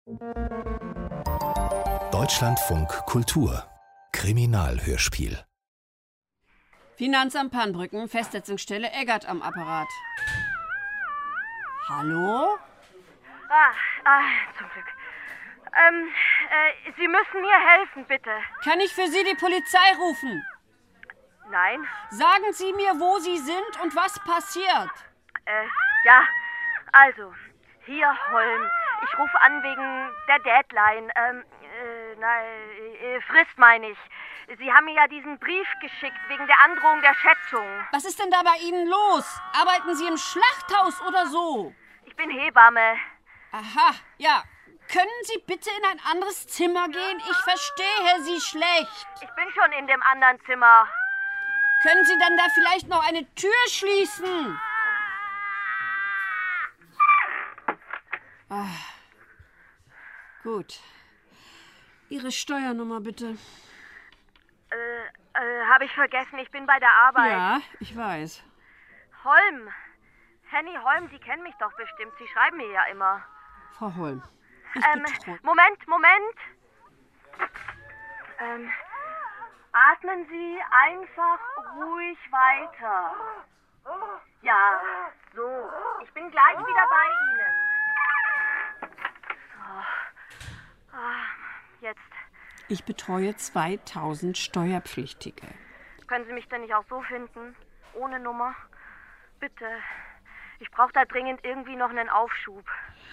Deutschlandfunk Kultur Kriminalhörspiel. Finanzamt Pannbrücken, Festsetzungsstelle Eggert am Apparat. Hallo? Zum Glück. Sie müssen mir helfen, bitte. Kann ich für Sie die Polizei rufen? Nein? Sagen Sie mir, wo Sie sind und was passiert. Ja, also, hier Holm. Ich rufe an wegen der Deadline. Frist meine ich. Sie haben mir ja diesen Brief geschickt wegen der Androhung der Schätzung. Was ist denn da bei Ihnen los? Arbeiten Sie im Schlachthaus oder so? Ich bin Hebamme. Aha, ja. Können Sie bitte in ein anderes Zimmer gehen? Ich verstehe Sie schlecht. Ich bin schon in dem anderen Zimmer. Können Sie dann da vielleicht noch eine Tür schließen? Gut. Ihre Steuernummer bitte. Habe ich vergessen, ich bin bei der Arbeit. Ja, ich weiß. Holm. Henny Holm, Sie kennen mich doch bestimmt. Sie schreiben mir ja immer. Frau Holm, ich betreue... Moment. Atmen Sie einfach ruhig weiter. Ja, so. Ich bin gleich wieder bei Ihnen. So. Jetzt. Ich betreue 2000 Steuerpflichtige. Können Sie mich denn nicht auch so finden? Ohne Nummer? Bitte. Ich brauche da dringend irgendwie noch einen Aufschub.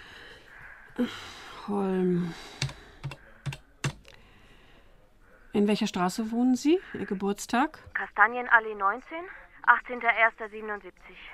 Holm. In welcher Straße wohnen Sie? Ihr Geburtstag? Kastanienallee 19, 18.01.77.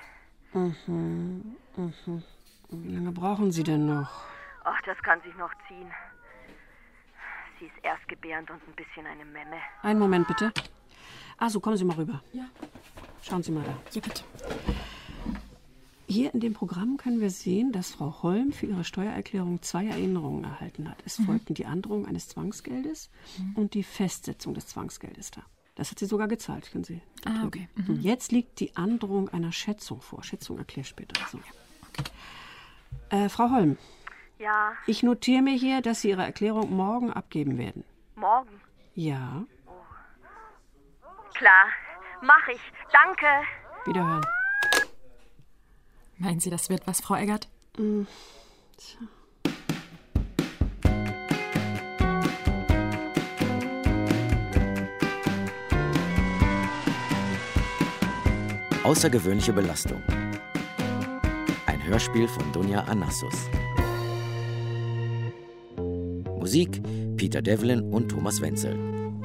Wie lange brauchen Sie denn noch? Ach, das kann sich noch ziehen. Sie ist erstgebärend und ein bisschen eine Memme. Einen Moment, bitte. So, kommen Sie mal rüber. Ja. Schauen Sie mal da. Ja, bitte. Hier in dem Programm können wir sehen, dass Frau Holm für ihre Steuererklärung 2 Erinnerungen erhalten hat. Es folgten die Androhung eines Zwangsgeldes und die Festsetzung des Zwangsgeldes da. Das hat sie sogar gezahlt, können Sie. Okay. Und jetzt liegt die Androhung einer Schätzung vor. Schätzung erkläre ich später. So. Okay. Frau Holm. Ja. Ich notiere mir hier, dass Sie Ihre Erklärung morgen abgeben werden. Morgen? Ja. Klar. Mach ich. Danke. Wiederhören. Meinen Sie, das wird was, Frau Eggert? Außergewöhnliche Belastung. Ein Hörspiel von Dunja Anassus. Musik Peter Devlin und Thomas Wenzel.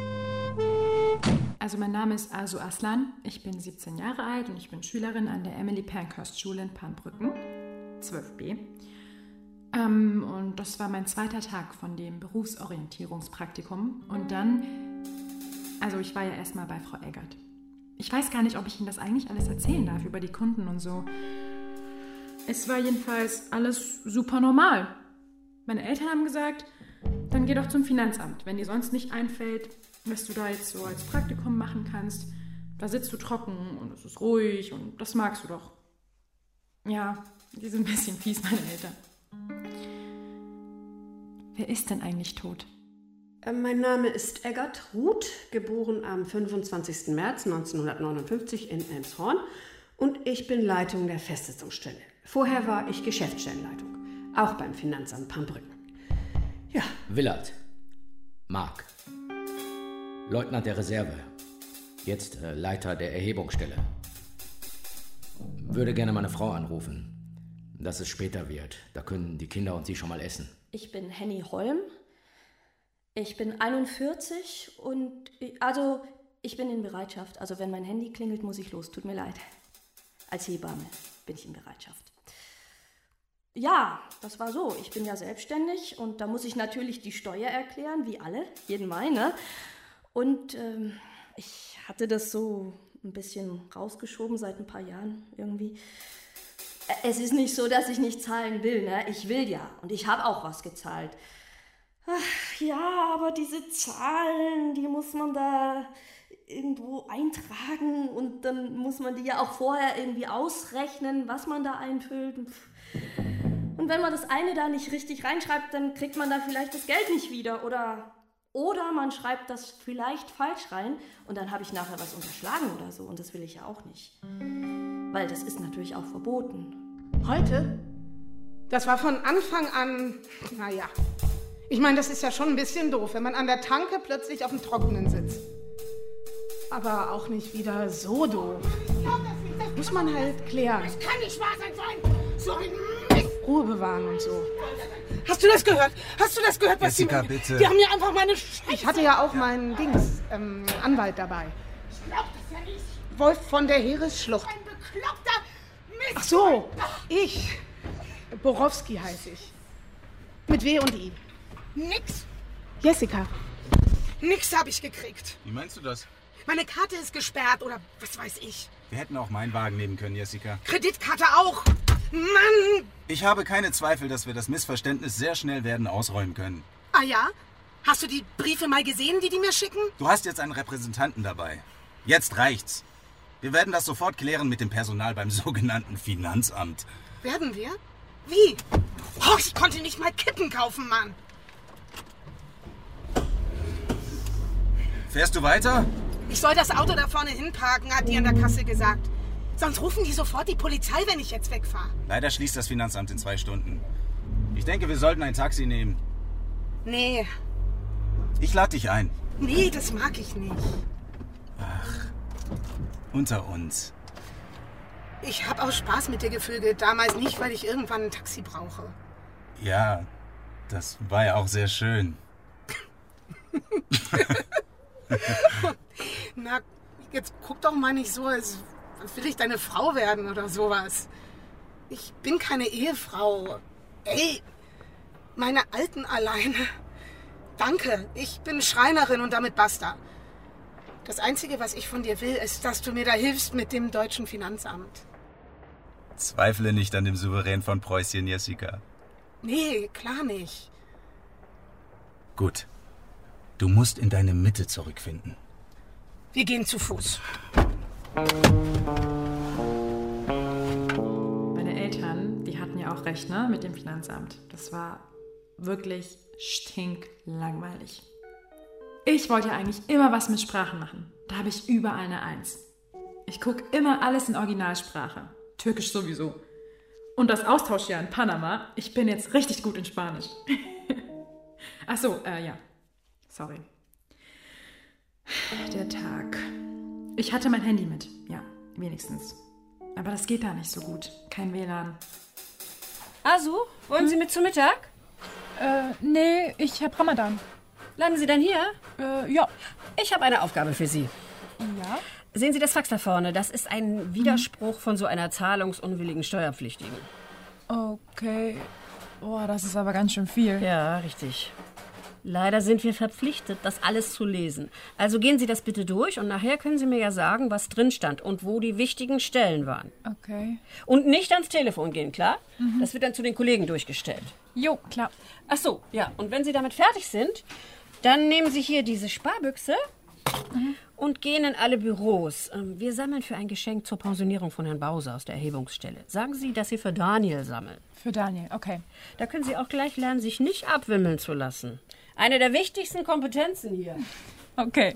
Also mein Name ist Arzu Aslan, ich bin 17 Jahre alt und ich bin Schülerin an der Emily Pankhurst Schule in Pannbrücken, 12b. Und das war mein zweiter Tag von dem Berufsorientierungspraktikum. Und dann, also ich war ja erstmal bei Frau Eggert. Ich weiß gar nicht, ob ich Ihnen das eigentlich alles erzählen darf über die Kunden und so. Es war jedenfalls alles super normal. Meine Eltern haben gesagt, dann geh doch zum Finanzamt, wenn dir sonst nicht einfällt, was du da jetzt so als Praktikum machen kannst. Da sitzt du trocken und es ist ruhig und das magst du doch. Ja, die sind ein bisschen fies, meine Eltern. Wer ist denn eigentlich tot? Mein Name ist Eggert Ruth, geboren am 25. März 1959 in Elmshorn und ich bin Leitung der Festsetzungsstelle. Vorher war ich Geschäftsstellenleitung, auch beim Finanzamt Pannbrücken. Ja. Willard. Mark. Leutnant der Reserve. Jetzt Leiter der Erhebungsstelle. Würde gerne meine Frau anrufen. Dass es später wird. Da können die Kinder und Sie schon mal essen. Ich bin Henny Holm. Ich bin 41 und ich bin in Bereitschaft. Also wenn mein Handy klingelt, muss ich los. Tut mir leid. Als Hebamme bin ich in Bereitschaft. Ja, das war so. Ich bin ja selbstständig und da muss ich natürlich die Steuer erklären, wie alle, jeden Mal, ne? Und ich hatte das so ein bisschen rausgeschoben seit ein paar Jahren irgendwie. Es ist nicht so, dass ich nicht zahlen will, ne? Ich will ja und ich habe auch was gezahlt. Ach, ja, aber diese Zahlen, die muss man da irgendwo eintragen und dann muss man die ja auch vorher irgendwie ausrechnen, was man da einfüllt. Und wenn man das eine da nicht richtig reinschreibt, dann kriegt man da vielleicht das Geld nicht wieder. Oder man schreibt das vielleicht falsch rein und dann habe ich nachher was unterschlagen oder so. Und das will ich ja auch nicht. Weil das ist natürlich auch verboten. Heute? Das war von Anfang an, naja. Ich meine, das ist ja schon ein bisschen doof, wenn man an der Tanke plötzlich auf dem Trockenen sitzt. Aber auch nicht wieder so doof. Das muss man halt klären. Das kann nicht wahr sein. So ein Mist. Ruhe bewahren und so. Hast du das gehört? Was Jessica, die... bitte. Die haben mir einfach meine Scheiße... Ich hatte ja auch meinen Anwalt dabei. Ich glaub das ja nicht. Wolf von der Heeresschlucht. Ein bekloppter Mist. Ach so, ich. Borowski heiße ich. Mit W und I. Nix. Jessica. Nix habe ich gekriegt. Wie meinst du das? Meine Karte ist gesperrt oder was weiß ich. Wir hätten auch meinen Wagen nehmen können, Jessica. Kreditkarte auch. Mann. Ich habe keine Zweifel, dass wir das Missverständnis sehr schnell werden ausräumen können. Ah ja? Hast du die Briefe mal gesehen, die mir schicken? Du hast jetzt einen Repräsentanten dabei. Jetzt reicht's. Wir werden das sofort klären mit dem Personal beim sogenannten Finanzamt. Werden wir? Wie? Oh, ich konnte nicht mal Kippen kaufen, Mann. Fährst du weiter? Ich soll das Auto da vorne hinparken, hat die an der Kasse gesagt. Sonst rufen die sofort die Polizei, wenn ich jetzt wegfahre. Leider schließt das Finanzamt in 2 Stunden. Ich denke, wir sollten ein Taxi nehmen. Nee. Ich lade dich ein. Nee, das mag ich nicht. Ach, unter uns. Ich habe auch Spaß mit dir gefügelt. Damals nicht, weil ich irgendwann ein Taxi brauche. Ja, das war ja auch sehr schön. Na, jetzt guck doch mal nicht so, als will ich deine Frau werden oder sowas. Ich bin keine Ehefrau. Ey, meine Alten alleine. Danke, ich bin Schreinerin und damit basta. Das Einzige, was ich von dir will, ist, dass du mir da hilfst mit dem deutschen Finanzamt. Zweifle nicht an dem Souverän von Preußen, Jessica. Nee, klar nicht. Gut. Du musst in deine Mitte zurückfinden. Wir gehen zu Fuß. Meine Eltern, die hatten ja auch recht, ne, mit dem Finanzamt. Das war wirklich stinklangweilig. Ich wollte ja eigentlich immer was mit Sprachen machen. Da habe ich überall eine 1. Ich gucke immer alles in Originalsprache. Türkisch sowieso. Und das Austauschjahr in Panama, ich bin jetzt richtig gut in Spanisch. Ach so, ja. Sorry. Der Tag. Ich hatte mein Handy mit. Ja, wenigstens. Aber das geht da nicht so gut. Kein WLAN. Asu, wollen Sie mit zu Mittag? Nee, ich hab Ramadan. Bleiben Sie dann hier? Ja. Ich habe eine Aufgabe für Sie. Ja? Sehen Sie das Fax da vorne? Das ist ein Widerspruch von so einer zahlungsunwilligen Steuerpflichtigen. Okay. Boah, das ist aber ganz schön viel. Ja, richtig. Leider sind wir verpflichtet, das alles zu lesen. Also gehen Sie das bitte durch und nachher können Sie mir ja sagen, was drin stand und wo die wichtigen Stellen waren. Okay. Und nicht ans Telefon gehen, klar? Das wird dann zu den Kollegen durchgestellt. Jo, klar. Ach so, ja. Und wenn Sie damit fertig sind, dann nehmen Sie hier diese Sparbüchse und gehen in alle Büros. Wir sammeln für ein Geschenk zur Pensionierung von Herrn Bauser aus der Erhebungsstelle. Sagen Sie, dass Sie für Daniel sammeln. Für Daniel, okay. Da können Sie auch gleich lernen, sich nicht abwimmeln zu lassen. Eine der wichtigsten Kompetenzen hier. Okay.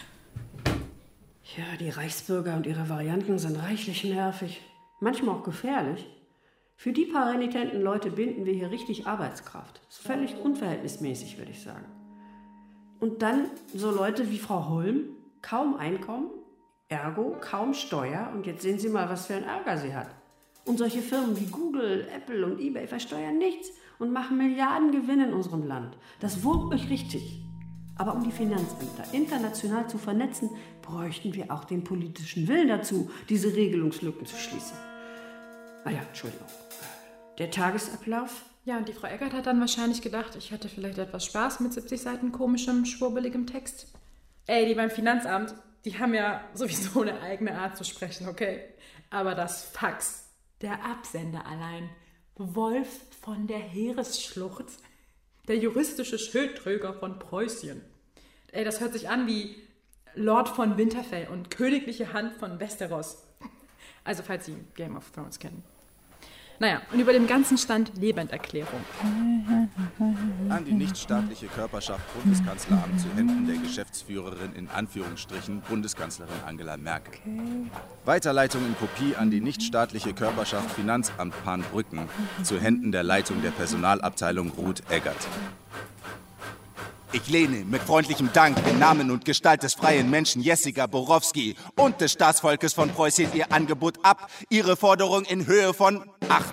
Ja, die Reichsbürger und ihre Varianten sind reichlich nervig. Manchmal auch gefährlich. Für die paar renitenten Leute binden wir hier richtig Arbeitskraft. Das ist völlig unverhältnismäßig, würde ich sagen. Und dann so Leute wie Frau Holm, kaum Einkommen, ergo kaum Steuer. Und jetzt sehen Sie mal, was für ein Ärger sie hat. Und solche Firmen wie Google, Apple und eBay versteuern nichts und machen Milliarden Gewinne in unserem Land. Das wurmt mich richtig. Aber um die Finanzämter international zu vernetzen, bräuchten wir auch den politischen Willen dazu, diese Regelungslücken zu schließen. Ah ja, Entschuldigung. Der Tagesablauf? Ja, und die Frau Eggert hat dann wahrscheinlich gedacht, ich hätte vielleicht etwas Spaß mit 70 Seiten komischem, schwurbeligem Text. Ey, die beim Finanzamt, die haben ja sowieso eine eigene Art zu sprechen, okay? Aber das Fax, der Absender allein, Wolf von der Heeresschlucht, der juristische Schildträger von Preußen. Ey, das hört sich an wie Lord von Winterfell und königliche Hand von Westeros. Also, falls Sie Game of Thrones kennen. Naja, und über dem Ganzen stand Lebenderklärung. An die nichtstaatliche Körperschaft Bundeskanzleramt zu Händen der Geschäftsführerin in Anführungsstrichen Bundeskanzlerin Angela Merkel. Weiterleitung in Kopie an die nichtstaatliche Körperschaft Finanzamt Pahnbrücken zu Händen der Leitung der Personalabteilung Ruth Eggert. Ich lehne mit freundlichem Dank im Namen und Gestalt des freien Menschen Jessica Borowski und des Staatsvolkes von Preußen ihr Angebot ab, ihre Forderung in Höhe von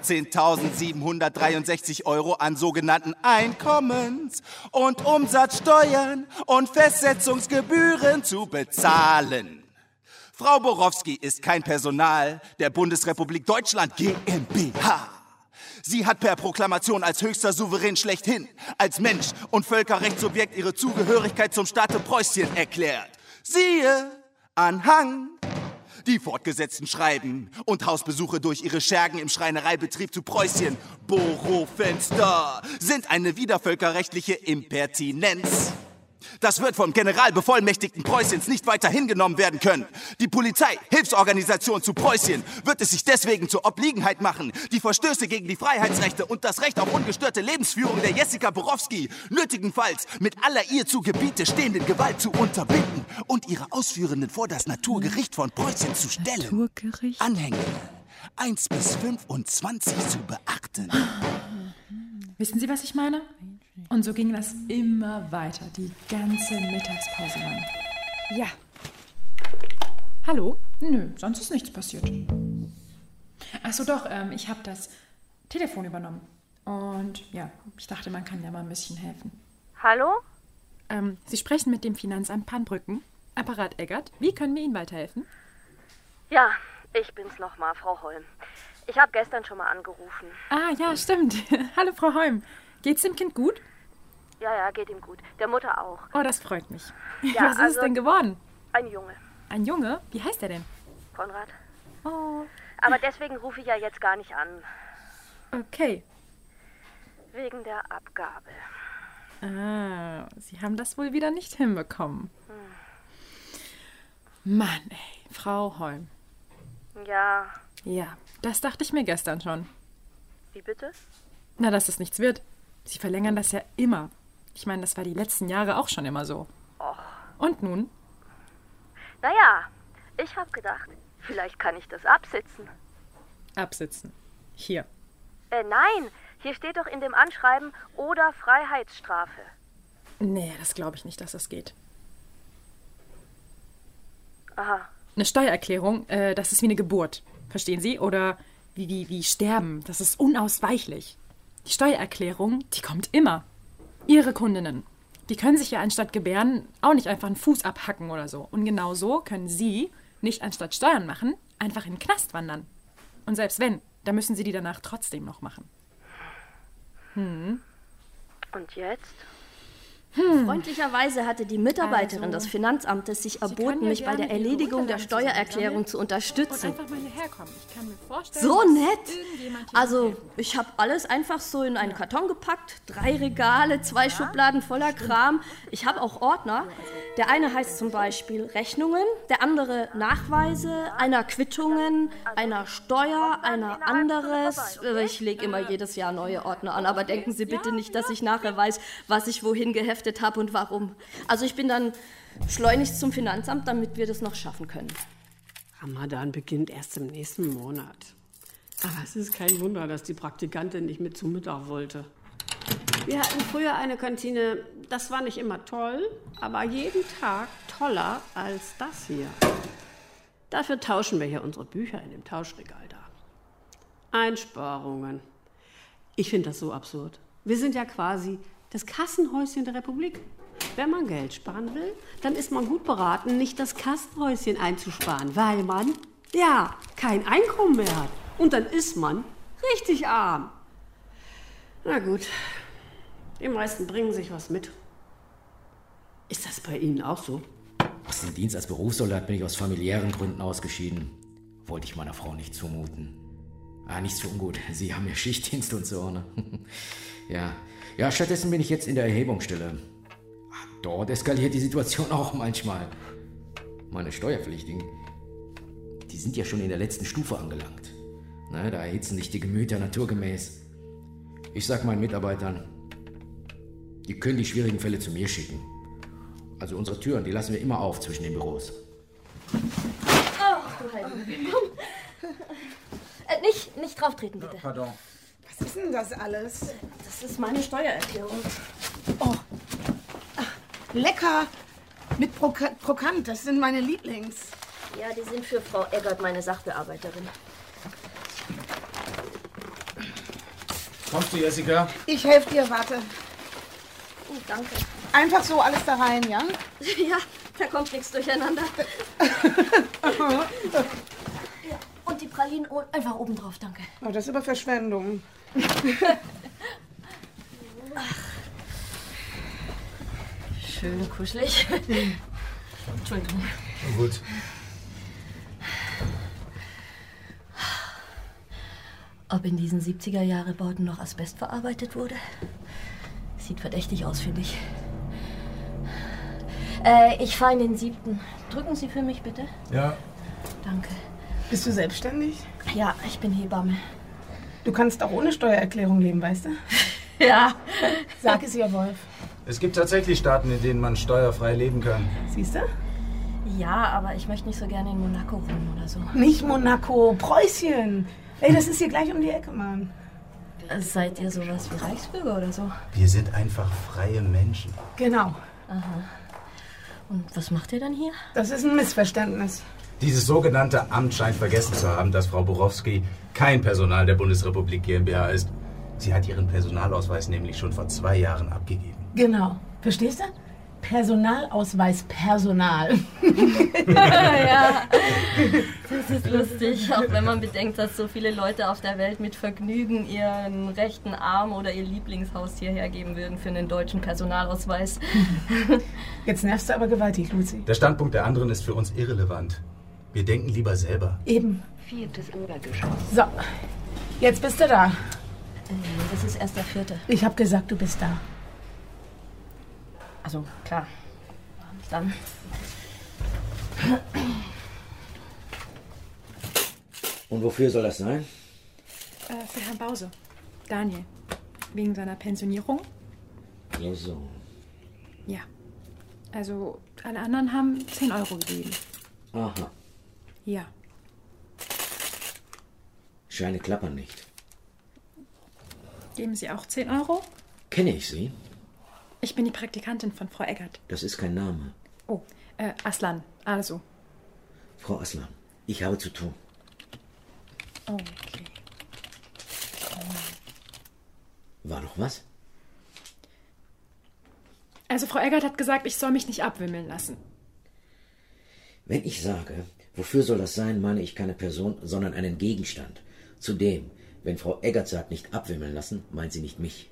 18.763 € an sogenannten Einkommens- und Umsatzsteuern und Festsetzungsgebühren zu bezahlen. Frau Borowski ist kein Personal der Bundesrepublik Deutschland GmbH. Sie hat per Proklamation als höchster Souverän schlechthin, als Mensch und Völkerrechtssubjekt ihre Zugehörigkeit zum Staate Preußen erklärt. Siehe Anhang. Die fortgesetzten Schreiben und Hausbesuche durch ihre Schergen im Schreinereibetrieb zu Preußen, Borofenster, sind eine widervölkerrechtliche Impertinenz. Das wird vom Generalbevollmächtigten Preußens nicht weiter hingenommen werden können. Die Polizei-Hilfsorganisation zu Preußen wird es sich deswegen zur Obliegenheit machen, die Verstöße gegen die Freiheitsrechte und das Recht auf ungestörte Lebensführung der Jessica Borowski nötigenfalls mit aller ihr zu Gebiete stehenden Gewalt zu unterbinden und ihre Ausführenden vor das Naturgericht von Preußen zu stellen. Naturgericht? Anhänge 1 bis 25 zu beachten. Wissen Sie, was ich meine? Und so ging das immer weiter, die ganze Mittagspause lang. Ja. Hallo? Nö, sonst ist nichts passiert. Ach so, doch, ich habe das Telefon übernommen. Und ja, ich dachte, man kann ja mal ein bisschen helfen. Hallo? Sie sprechen mit dem Finanzamt Pahnbrücken. Apparat Eggert. Wie können wir Ihnen weiterhelfen? Ja, ich bin's nochmal, Frau Holm. Ich habe gestern schon mal angerufen. Ah, ja, stimmt. Hallo, Frau Holm. Geht's dem Kind gut? Ja, geht ihm gut. Der Mutter auch. Oh, das freut mich. Ja, was ist es denn geworden? Ein Junge. Ein Junge? Wie heißt er denn? Konrad. Oh. Aber deswegen rufe ich ja jetzt gar nicht an. Okay. Wegen der Abgabe. Ah, Sie haben das wohl wieder nicht hinbekommen. Mann, ey, Frau Holm. Ja. Ja, das dachte ich mir gestern schon. Wie bitte? Na, dass es nichts wird. Sie verlängern das ja immer. Ich meine, das war die letzten Jahre auch schon immer so. Och. Und nun? Naja, ich habe gedacht, vielleicht kann ich das absitzen. Absitzen. Hier. Nein, hier steht doch in dem Anschreiben oder Freiheitsstrafe. Nee, das glaube ich nicht, dass das geht. Aha. Eine Steuererklärung, das ist wie eine Geburt. Verstehen Sie? Oder wie Sterben. Das ist unausweichlich. Die Steuererklärung, die kommt immer. Ihre Kundinnen, die können sich ja anstatt gebären auch nicht einfach einen Fuß abhacken oder so. Und genau so können Sie nicht anstatt Steuern machen, einfach in den Knast wandern. Und selbst wenn, dann müssen Sie die danach trotzdem noch machen. Und jetzt? Freundlicherweise hatte die Mitarbeiterin des Finanzamtes sich erboten, mich bei der Erledigung der Steuererklärung zu unterstützen. Und einfach mal hierher kommen. Ich kann mir vorstellen, So dass nett! irgendjemand hier Also, helfen will. ich habe alles einfach so in einen Karton gepackt. 3 Regale, 2 Schubladen voller Kram. Ich habe auch Ordner. Der eine heißt zum Beispiel Rechnungen, der andere Nachweise, einer Quittungen, einer Steuer, einer anderes. Ich lege immer jedes Jahr neue Ordner an, aber denken Sie bitte nicht, dass ich nachher weiß, was ich wohin geheftet habe und warum. Also ich bin dann schleunigst zum Finanzamt, damit wir das noch schaffen können. Ramadan beginnt erst im nächsten Monat. Aber es ist kein Wunder, dass die Praktikantin nicht mit zum Mittag wollte. Wir hatten früher eine Kantine, das war nicht immer toll, aber jeden Tag toller als das hier. Dafür tauschen wir hier unsere Bücher in dem Tauschregal da. Einsparungen. Ich finde das so absurd. Wir sind ja quasi das Kassenhäuschen der Republik. Wenn man Geld sparen will, dann ist man gut beraten, nicht das Kassenhäuschen einzusparen, weil man, ja, kein Einkommen mehr hat. Und dann ist man richtig arm. Na gut, die meisten bringen sich was mit. Ist das bei Ihnen auch so? Aus dem Dienst als Berufssoldat bin ich aus familiären Gründen ausgeschieden. Wollte ich meiner Frau nicht zumuten. Nichts für ungut. Sie haben ja Schichtdienst und so, ne? Ja, stattdessen bin ich jetzt in der Erhebungsstelle. Dort eskaliert die Situation auch manchmal. Meine Steuerpflichtigen, die sind ja schon in der letzten Stufe angelangt. Na, da erhitzen sich die Gemüter naturgemäß. Ich sag meinen Mitarbeitern, die können die schwierigen Fälle zu mir schicken. Also unsere Türen, die lassen wir immer auf zwischen den Büros. Ach, du Heilige. Nicht drauf treten, bitte. Pardon. Was ist denn das alles? Das ist meine Steuererklärung. Oh, lecker. Mit Krokant, das sind meine Lieblings. Ja, die sind für Frau Eggert, meine Sachbearbeiterin. Kommst du, Jessica? Ich helfe dir, warte. Oh, danke. Einfach so alles da rein, ja? Ja, da kommt nichts durcheinander. Und die Pralinen einfach oben drauf, danke. Oh, das ist aber Verschwendung. Schön kuschelig. Entschuldigung. Gut. Ob in diesen 70er-Jahre-Bauten noch Asbest verarbeitet wurde? Sieht verdächtig aus, finde ich. Ich fahre in den 7. Drücken Sie für mich, bitte? Ja. Danke. Bist du selbstständig? Ja, ich bin Hebamme. Du kannst auch ohne Steuererklärung leben, weißt du? Ja. Sag es ihr, Wolf. Es gibt tatsächlich Staaten, in denen man steuerfrei leben kann. Siehst du? Ja, aber ich möchte nicht so gerne in Monaco wohnen oder so. Nicht Monaco, Preußchen. Ey, das ist hier gleich um die Ecke, Mann. Seid ihr sowas wie Reichsbürger oder so? Wir sind einfach freie Menschen. Genau. Aha. Und was macht ihr dann hier? Das ist ein Missverständnis. Dieses sogenannte Amt scheint vergessen zu haben, dass Frau Borowski kein Personal der Bundesrepublik GmbH ist. Sie hat ihren Personalausweis nämlich schon vor 2 Jahren abgegeben. Genau. Verstehst du? Personalausweis Personal. Ja, das ist lustig, auch wenn man bedenkt, dass so viele Leute auf der Welt mit Vergnügen ihren rechten Arm oder ihr Lieblingshaustier hergeben würden für einen deutschen Personalausweis. Jetzt nervst du aber gewaltig, Lucy. Der Standpunkt der anderen ist für uns irrelevant. Wir denken lieber selber. Eben. 4. Obergeschoss. So, jetzt bist du da. Das ist erst der 4. Ich hab gesagt, du bist da. Also, klar. Dann. Und wofür soll das sein? Für Herrn Bause. Daniel. Wegen seiner Pensionierung? So. Ja. Also, alle anderen haben 10 Euro gegeben. Aha. Ja. Scheine klappern nicht. Geben Sie auch 10 Euro? Kenne ich Sie? Ich bin die Praktikantin von Frau Eggert. Das ist kein Name. Oh, Aslan, also. Frau Aslan, ich habe zu tun. Okay. War noch was? Also Frau Eggert hat gesagt, ich soll mich nicht abwimmeln lassen. Wenn ich sage, wofür soll das sein, meine ich keine Person, sondern einen Gegenstand. Zudem, wenn Frau Eggert sagt, nicht abwimmeln lassen, meint sie nicht mich.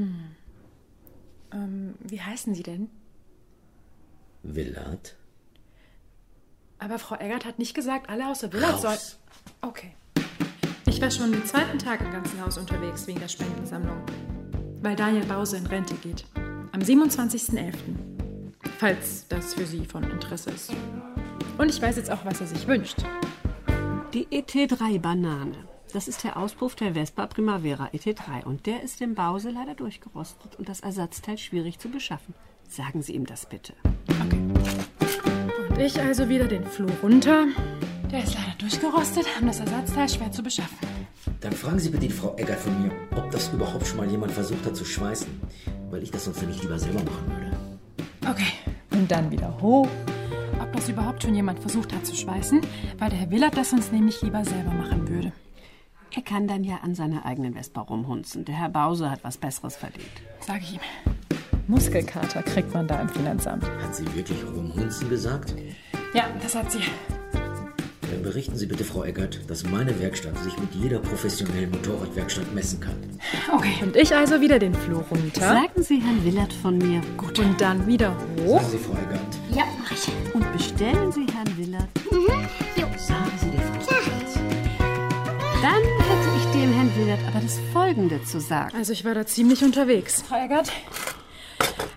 Wie heißen Sie denn? Willard? Aber Frau Eggert hat nicht gesagt, alle außer Willard sollen... Raus. Okay. Ich war schon den 2. Tag im ganzen Haus unterwegs wegen der Spendensammlung. Weil Daniel Bause in Rente geht. Am 27.11. Falls das für Sie von Interesse ist. Und ich weiß jetzt auch, was er sich wünscht. Die ET3-Banane. Das ist der Auspuff der Vespa Primavera ET3 und der ist dem Bause leider durchgerostet und das Ersatzteil schwierig zu beschaffen. Sagen Sie ihm das bitte. Okay. Und ich also wieder den Flur runter. Der ist leider durchgerostet und das Ersatzteil schwer zu beschaffen. Dann fragen Sie bitte die Frau Eggert von mir, ob das überhaupt schon mal jemand versucht hat zu schweißen, weil ich das sonst nicht lieber selber machen würde. Okay, und dann wieder hoch. Ob das überhaupt schon jemand versucht hat zu schweißen, weil der Herr Willard das sonst nämlich lieber selber machen würde. Er kann dann ja an seiner eigenen Vespa rumhunzen. Der Herr Bause hat was Besseres verdient. Sag ich ihm. Muskelkater kriegt man da im Finanzamt. Hat sie wirklich rumhunzen gesagt? Ja, das hat sie. Dann berichten Sie bitte, Frau Eggert, dass meine Werkstatt sich mit jeder professionellen Motorradwerkstatt messen kann. Okay, und ich also wieder den Flur runter. Sagen Sie Herrn Willard von mir. Gut. Und dann wieder hoch. Sagen Sie, Frau Eggert. Ja, mach ich. Und bestellen Sie Herrn Willard. Sagen Sie der Frau Eggert. Dann hätte ich dem Herrn Willard aber das Folgende zu sagen. Also ich war da ziemlich unterwegs. Frau Eggert,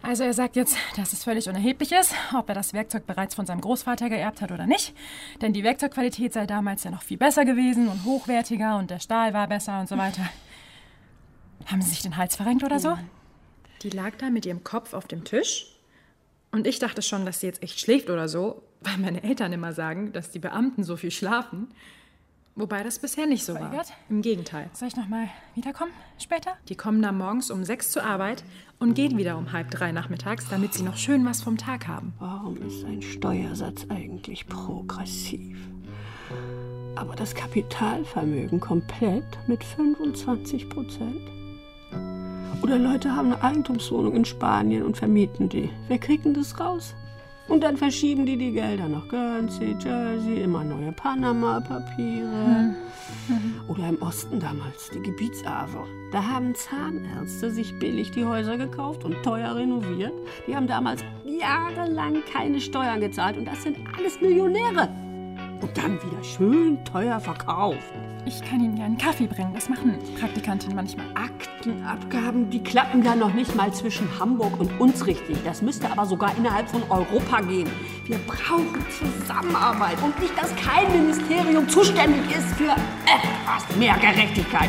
Also er sagt jetzt, dass es völlig unerheblich ist, ob er das Werkzeug bereits von seinem Großvater geerbt hat oder nicht. Denn die Werkzeugqualität sei damals ja noch viel besser gewesen und hochwertiger und der Stahl war besser und so weiter. Haben Sie sich den Hals verrenkt oder so? Die lag da mit ihrem Kopf auf dem Tisch. Und ich dachte schon, dass sie jetzt echt schläft oder so, weil meine Eltern immer sagen, dass die Beamten so viel schlafen. Wobei das bisher nicht so war. Im Gegenteil. Soll ich noch mal wiederkommen später? Die kommen dann morgens um 6 zur Arbeit und gehen wieder um 2:30 nachmittags, damit sie noch schön was vom Tag haben. Warum ist ein Steuersatz eigentlich progressiv? Aber das Kapitalvermögen komplett mit 25%? Oder Leute haben eine Eigentumswohnung in Spanien und vermieten die. Wer kriegt denn das raus? Und dann verschieben die Gelder nach Guernsey, Jersey, immer neue Panama-Papiere. Oder im Osten damals, die Gebietserbe. Da haben Zahnärzte sich billig die Häuser gekauft und teuer renoviert. Die haben damals jahrelang keine Steuern gezahlt und das sind alles Millionäre. Und dann wieder schön teuer verkauft. Ich kann Ihnen ja einen Kaffee bringen. Das machen Praktikantinnen manchmal. Aktenabgaben, die klappen ja noch nicht mal zwischen Hamburg und uns richtig. Das müsste aber sogar innerhalb von Europa gehen. Wir brauchen Zusammenarbeit und nicht, dass kein Ministerium zuständig ist für etwas mehr Gerechtigkeit.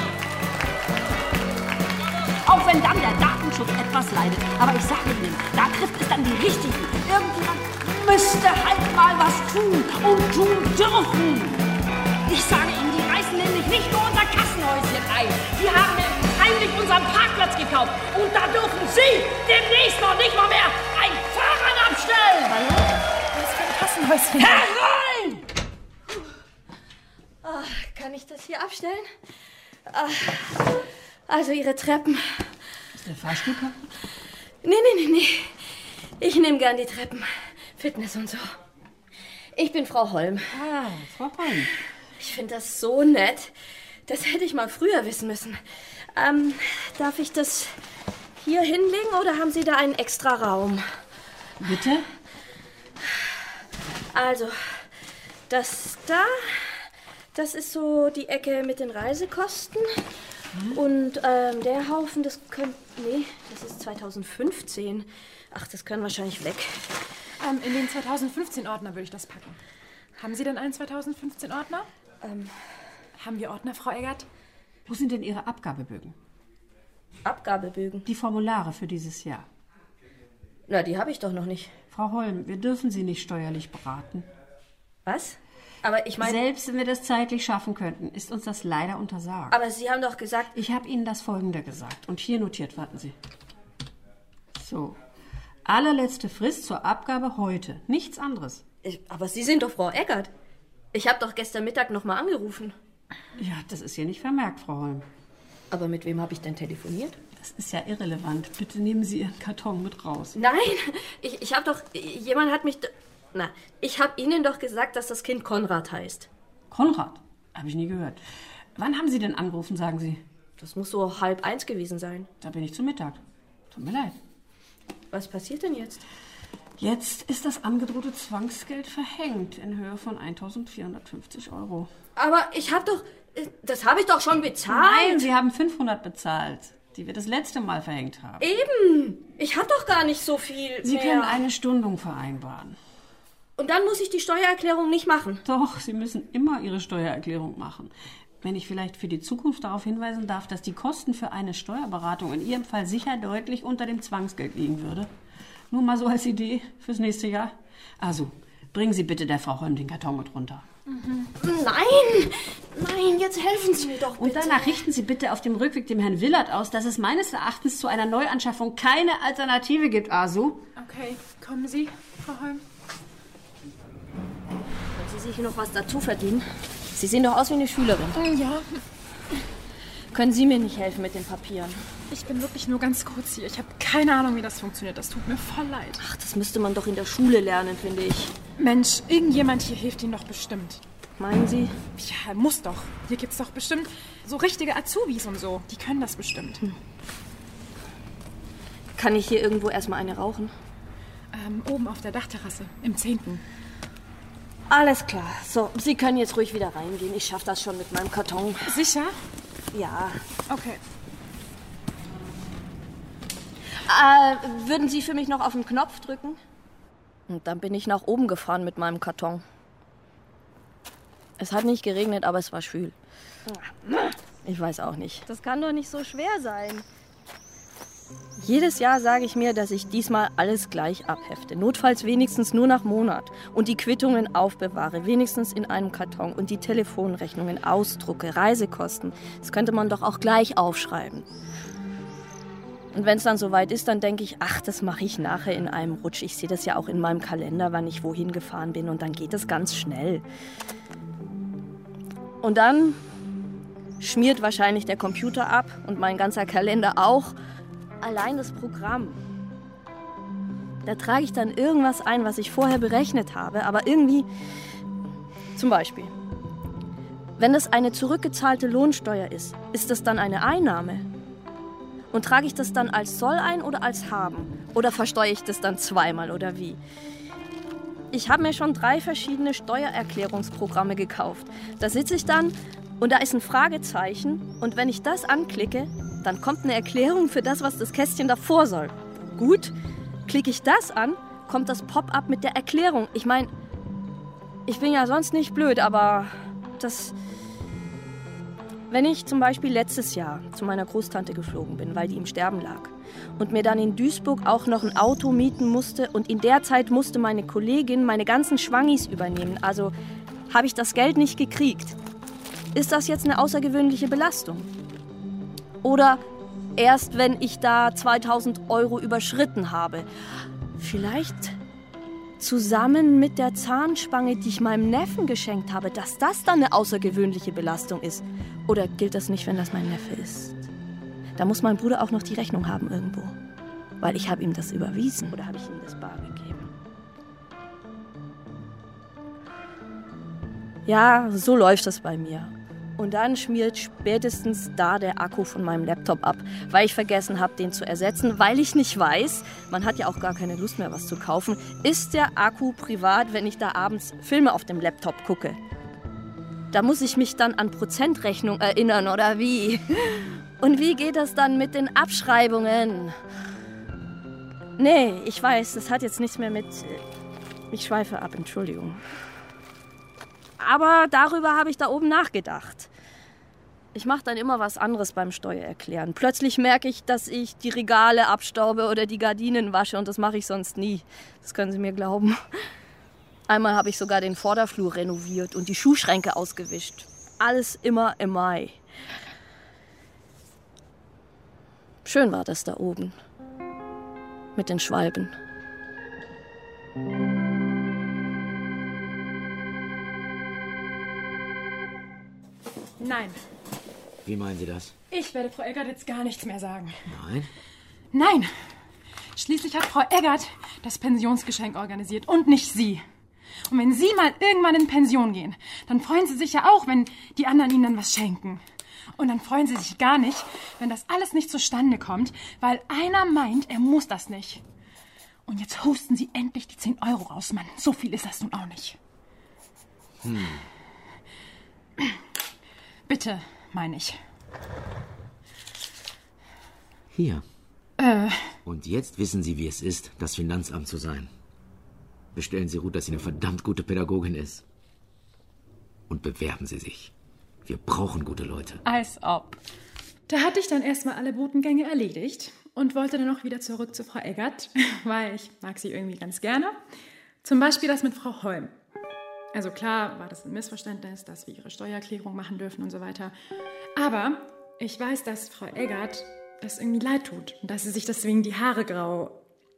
Auch wenn dann der Datenschutz etwas leidet. Aber ich sage Ihnen, da trifft es dann die Richtigen. Irgendjemand müsste halt mal was tun und tun dürfen. Ich sage Ihnen, die reißen nämlich nicht nur unser Kassenhäuschen ein. Die haben heimlich unseren Parkplatz gekauft. Und da dürfen Sie demnächst noch nicht mal mehr ein Fahrrad abstellen. Hallo? Was für ein Kassenhäuschen? Herein! Kann ich das hier abstellen? Also Ihre Treppen. Ist der Fahrstuhl kaputt? Nee. Ich nehme gern die Treppen. Fitness und so. Ich bin Frau Holm. Frau Holm. Ich finde das so nett. Das hätte ich mal früher wissen müssen. Darf ich das hier hinlegen oder haben Sie da einen extra Raum? Bitte? Also, das da, das ist so die Ecke mit den Reisekosten. Und der Haufen, das könnte... Nee, das ist 2015. Ach, das können wahrscheinlich weg. In den 2015-Ordner würde ich das packen. Haben Sie denn einen 2015-Ordner? Haben wir Ordner, Frau Eggert? Wo sind denn Ihre Abgabebögen? Abgabebögen? Die Formulare für dieses Jahr. Na, die habe ich doch noch nicht. Frau Holm, wir dürfen Sie nicht steuerlich beraten. Was? Aber ich meine... Selbst wenn wir das zeitlich schaffen könnten, ist uns das leider untersagt. Aber Sie haben doch gesagt... Ich habe Ihnen das Folgende gesagt. Und hier notiert, warten Sie. So. Allerletzte Frist zur Abgabe heute. Nichts anderes. Aber Sie sind doch Frau Eggert. Ich habe doch gestern Mittag noch mal angerufen. Ja, das ist hier nicht vermerkt, Frau Holm. Aber mit wem habe ich denn telefoniert? Das ist ja irrelevant. Bitte nehmen Sie Ihren Karton mit raus. Nein, ich habe doch... Jemand hat mich... Na, ich habe Ihnen doch gesagt, dass das Kind Konrad heißt. Konrad? Habe ich nie gehört. Wann haben Sie denn angerufen, sagen Sie? Das muss so 12:30 gewesen sein. Da bin ich zu Mittag. Tut mir leid. Was passiert denn jetzt? Jetzt ist das angedrohte Zwangsgeld verhängt in Höhe von 1.450 €. Aber ich habe doch... Das habe ich doch schon bezahlt. Nein, Sie haben 500 bezahlt, die wir das letzte Mal verhängt haben. Eben. Ich habe doch gar nicht so viel Sie mehr. können eine Stundung vereinbaren. Und dann muss ich die Steuererklärung nicht machen? Doch, Sie müssen immer Ihre Steuererklärung machen. Wenn ich vielleicht für die Zukunft darauf hinweisen darf, dass die Kosten für eine Steuerberatung in Ihrem Fall sicher deutlich unter dem Zwangsgeld liegen würde. Nur mal so als Idee fürs nächste Jahr. Also, bringen Sie bitte der Frau Holm den Karton mit runter. Nein, jetzt helfen Sie mir doch bitte. Und danach richten Sie bitte auf dem Rückweg dem Herrn Willert aus, dass es meines Erachtens zu einer Neuanschaffung keine Alternative gibt, Asu. Okay, kommen Sie, Frau Holm. Wollen Sie sich noch was dazu verdienen? Sie sehen doch aus wie eine Schülerin. Ja. Können Sie mir nicht helfen mit den Papieren? Ich bin wirklich nur ganz kurz hier. Ich habe keine Ahnung, wie das funktioniert. Das tut mir voll leid. Ach, das müsste man doch in der Schule lernen, finde ich. Mensch, irgendjemand hier hilft Ihnen doch bestimmt. Meinen Sie? Ja, muss doch. Hier gibt's doch bestimmt so richtige Azubis und so. Die können das bestimmt. Kann ich hier irgendwo erstmal eine rauchen? Oben auf der Dachterrasse, im 10. Alles klar. So, Sie können jetzt ruhig wieder reingehen. Ich schaffe das schon mit meinem Karton. Sicher? Ja. Okay. Würden Sie für mich noch auf den Knopf drücken? Und dann bin ich nach oben gefahren mit meinem Karton. Es hat nicht geregnet, aber es war schwül. Ich weiß auch nicht. Das kann doch nicht so schwer sein. Jedes Jahr sage ich mir, dass ich diesmal alles gleich abhefte. Notfalls wenigstens nur nach Monat. Und die Quittungen aufbewahre, wenigstens in einem Karton. Und die Telefonrechnungen ausdrucke, Reisekosten. Das könnte man doch auch gleich aufschreiben. Und wenn es dann soweit ist, dann denke ich, ach, das mache ich nachher in einem Rutsch. Ich sehe das ja auch in meinem Kalender, wann ich wohin gefahren bin. Und dann geht das ganz schnell. Und dann schmiert wahrscheinlich der Computer ab und mein ganzer Kalender auch. Allein das Programm. Da trage ich dann irgendwas ein, was ich vorher berechnet habe, aber irgendwie, zum Beispiel, wenn das eine zurückgezahlte Lohnsteuer ist, ist das dann eine Einnahme? Und trage ich das dann als Soll ein oder als Haben? Oder versteuere ich das dann zweimal oder wie? Ich habe mir schon 3 verschiedene Steuererklärungsprogramme gekauft. Da sitze ich dann und da ist ein Fragezeichen und wenn ich das anklicke, dann kommt eine Erklärung für das, was das Kästchen davor soll. Gut, klicke ich das an, kommt das Pop-up mit der Erklärung. Ich meine, ich bin ja sonst nicht blöd, aber das... Wenn ich zum Beispiel letztes Jahr zu meiner Großtante geflogen bin, weil die im Sterben lag und mir dann in Duisburg auch noch ein Auto mieten musste und in der Zeit musste meine Kollegin meine ganzen Schwangis übernehmen, also habe ich das Geld nicht gekriegt. Ist das jetzt eine außergewöhnliche Belastung? Oder erst, wenn ich da 2000 € überschritten habe? Vielleicht zusammen mit der Zahnspange, die ich meinem Neffen geschenkt habe, dass das dann eine außergewöhnliche Belastung ist. Oder gilt das nicht, wenn das mein Neffe ist? Da muss mein Bruder auch noch die Rechnung haben irgendwo. Weil ich habe ihm das überwiesen. Oder habe ich ihm das bar gegeben? Ja, so läuft das bei mir. Und dann schmiert spätestens da der Akku von meinem Laptop ab, weil ich vergessen habe, den zu ersetzen, weil ich nicht weiß, man hat ja auch gar keine Lust mehr, was zu kaufen, ist der Akku privat, wenn ich da abends Filme auf dem Laptop gucke. Da muss ich mich dann an Prozentrechnung erinnern, oder wie? Und wie geht das dann mit den Abschreibungen? Nee, ich weiß, das hat jetzt nichts mehr mit... Ich schweife ab, Entschuldigung. Aber darüber habe ich da oben nachgedacht. Ich mache dann immer was anderes beim Steuererklären. Plötzlich merke ich, dass ich die Regale abstaube oder die Gardinen wasche und das mache ich sonst nie. Das können Sie mir glauben. Einmal habe ich sogar den Vorderflur renoviert und die Schuhschränke ausgewischt. Alles immer im Mai. Schön war das da oben. Mit den Schwalben. Nein. Wie meinen Sie das? Ich werde Frau Eggert jetzt gar nichts mehr sagen. Nein? Nein. Schließlich hat Frau Eggert das Pensionsgeschenk organisiert und nicht Sie. Und wenn Sie mal irgendwann in Pension gehen, dann freuen Sie sich ja auch, wenn die anderen Ihnen dann was schenken. Und dann freuen Sie sich gar nicht, wenn das alles nicht zustande kommt, weil einer meint, er muss das nicht. Und jetzt husten Sie endlich die 10 € raus, Mann. So viel ist das nun auch nicht. Bitte, meine ich. Hier. Und jetzt wissen Sie, wie es ist, das Finanzamt zu sein. Bestellen Sie Ruth, dass sie eine verdammt gute Pädagogin ist. Und bewerben Sie sich. Wir brauchen gute Leute. Als ob. Da hatte ich dann erstmal alle Botengänge erledigt und wollte dann noch wieder zurück zu Frau Eggert, weil ich mag sie irgendwie ganz gerne. Zum Beispiel das mit Frau Holm. Also klar war das ein Missverständnis, dass wir ihre Steuererklärung machen dürfen und so weiter. Aber ich weiß, dass Frau Eggert das irgendwie leid tut und dass sie sich deswegen die Haare grau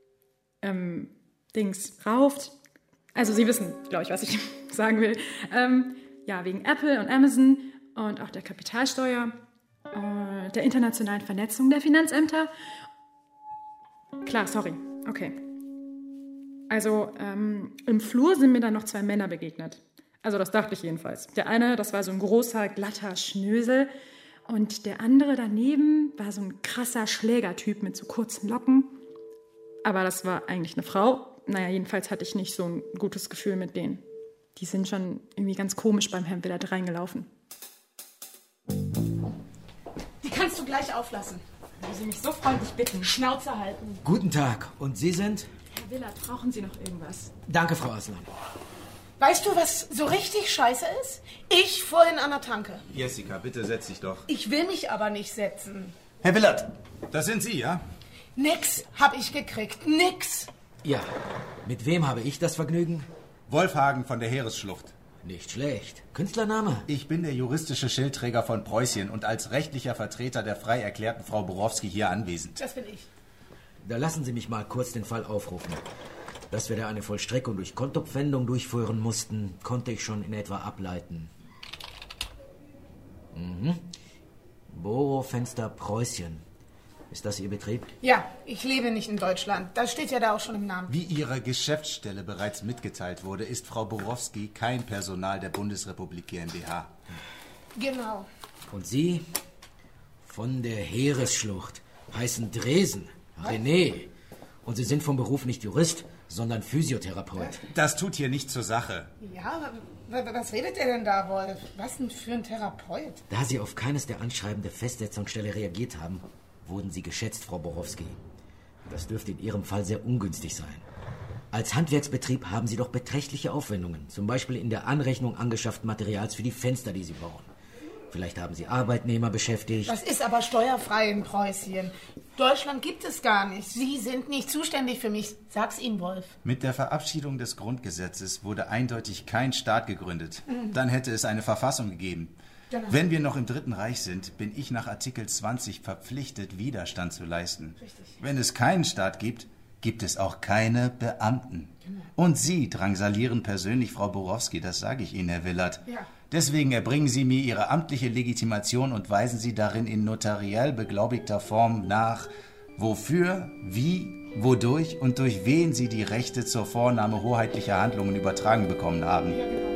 rauft. Also Sie wissen, glaube ich, was ich sagen will. Ja, wegen Apple und Amazon und auch der Kapitalsteuer, der internationalen Vernetzung der Finanzämter. Klar, sorry, okay. Also im Flur sind mir dann noch 2 Männer begegnet. Also das dachte ich jedenfalls. Der eine, das war so ein großer, glatter Schnösel. Und der andere daneben war so ein krasser Schlägertyp mit so kurzen Locken. Aber das war eigentlich eine Frau. Naja, jedenfalls hatte ich nicht so ein gutes Gefühl mit denen. Die sind schon irgendwie ganz komisch beim Herrn Willert reingelaufen. Die kannst du gleich auflassen. Würden Sie mich so freundlich bitten? Schnauze halten. Guten Tag. Und Sie sind? Herr Willert, brauchen Sie noch irgendwas? Danke, Frau Aslan. Weißt du, was so richtig scheiße ist? Ich vorhin an der Tanke. Jessica, bitte setz dich doch. Ich will mich aber nicht setzen. Herr Willert, das sind Sie, ja? Nix hab ich gekriegt. Nix. Ja. Mit wem habe ich das Vergnügen? Wolfhagen von der Heeresschlucht. Nicht schlecht. Künstlername? Ich bin der juristische Schildträger von Preußen und als rechtlicher Vertreter der frei erklärten Frau Borowski hier anwesend. Das bin ich. Da lassen Sie mich mal kurz den Fall aufrufen. Dass wir da eine Vollstreckung durch Kontopfändung durchführen mussten, konnte ich schon in etwa ableiten. Bohrfenster Preußen. Ist das Ihr Betrieb? Ja, ich lebe nicht in Deutschland. Das steht ja da auch schon im Namen. Wie Ihre Geschäftsstelle bereits mitgeteilt wurde, ist Frau Borowski kein Personal der Bundesrepublik GmbH. Genau. Und Sie? Von der Heeresschlucht. Heißen Dresen. René. Und Sie sind vom Beruf nicht Jurist, sondern Physiotherapeut. Das tut hier nichts zur Sache. Ja, was redet ihr denn da, Wolf? Was denn für ein Therapeut? Da Sie auf keines der Anschreiben der Festsetzungsstelle reagiert haben, wurden Sie geschätzt, Frau Borowski. Das dürfte in Ihrem Fall sehr ungünstig sein. Als Handwerksbetrieb haben Sie doch beträchtliche Aufwendungen, zum Beispiel in der Anrechnung angeschafften Materials für die Fenster, die Sie bauen. Vielleicht haben Sie Arbeitnehmer beschäftigt. Das ist aber steuerfrei in Preußen. Deutschland gibt es gar nicht. Sie sind nicht zuständig für mich. Sag's Ihnen, Wolf. Mit der Verabschiedung des Grundgesetzes wurde eindeutig kein Staat gegründet. Dann hätte es eine Verfassung gegeben. Genau. Wenn wir noch im Dritten Reich sind, bin ich nach Artikel 20 verpflichtet, Widerstand zu leisten. Richtig. Wenn es keinen Staat gibt, gibt es auch keine Beamten. Genau. Und Sie drangsalieren persönlich Frau Borowski, das sage ich Ihnen, Herr Willert. Ja. Deswegen erbringen Sie mir Ihre amtliche Legitimation und weisen Sie darin in notariell beglaubigter Form nach, wofür, wie, wodurch und durch wen Sie die Rechte zur Vornahme hoheitlicher Handlungen übertragen bekommen haben. Ja, genau.